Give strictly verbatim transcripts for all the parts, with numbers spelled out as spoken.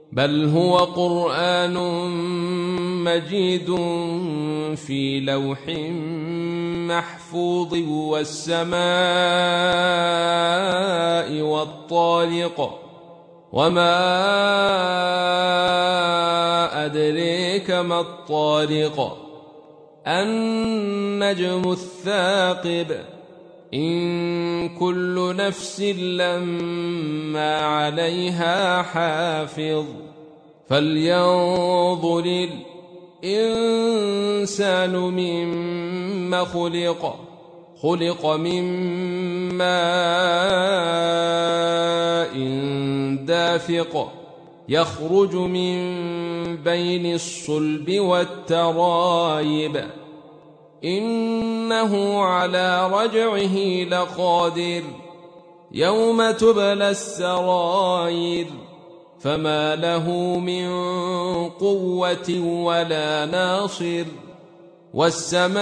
بل هو قرآن مجيد في لوح محفوظ والسماء والطارق وما أدريك ما الطارق النجم الثاقب إن كل نفس لما عليها حافظ فلينظر الإنسان مما خلق خلق من ماء دافق يخرج من بين الصلب والترايب إنه على رجعه لقادر يوم تبلى السرائر فما له من قوة ولا ناصر والسماء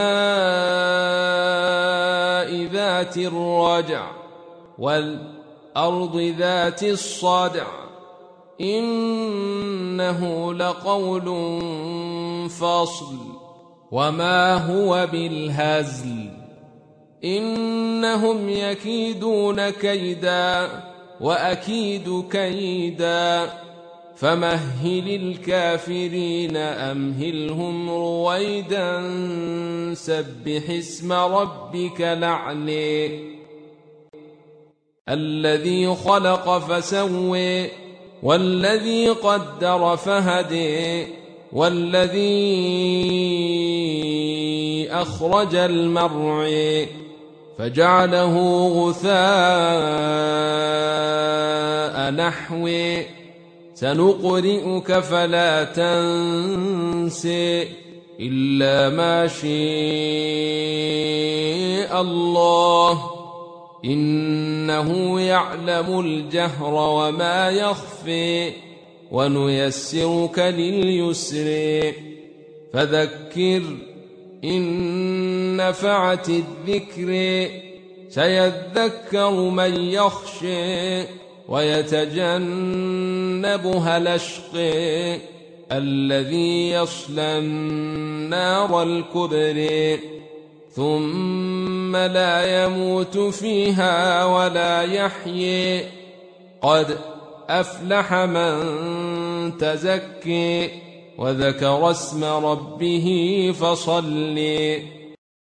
ذات الرجع والأرض ذات الصدع إنه لقول فصل وما هو بالهزل إنهم يكيدون كيدا وأكيد كيدا فمهل الكافرين أمهلهم رويدا سبح اسم ربك الأعلى الذي خلق فسوى والذي قدر فهدى والذي أخرج المرعى فجعله غثاء نحوه سنقرئك فلا تنسى إلا ما شاء الله إنه يعلم الجهر وما يخفي ونيسرك لليسر فذكر إن نفعت الذكر سيذكر من يخشى ويتجنبها الأشقى الذي يصلى النار الكبرى ثم لا يموت فيها ولا يحيي قد أفلح من تزكي وذكر اسم ربه فصلي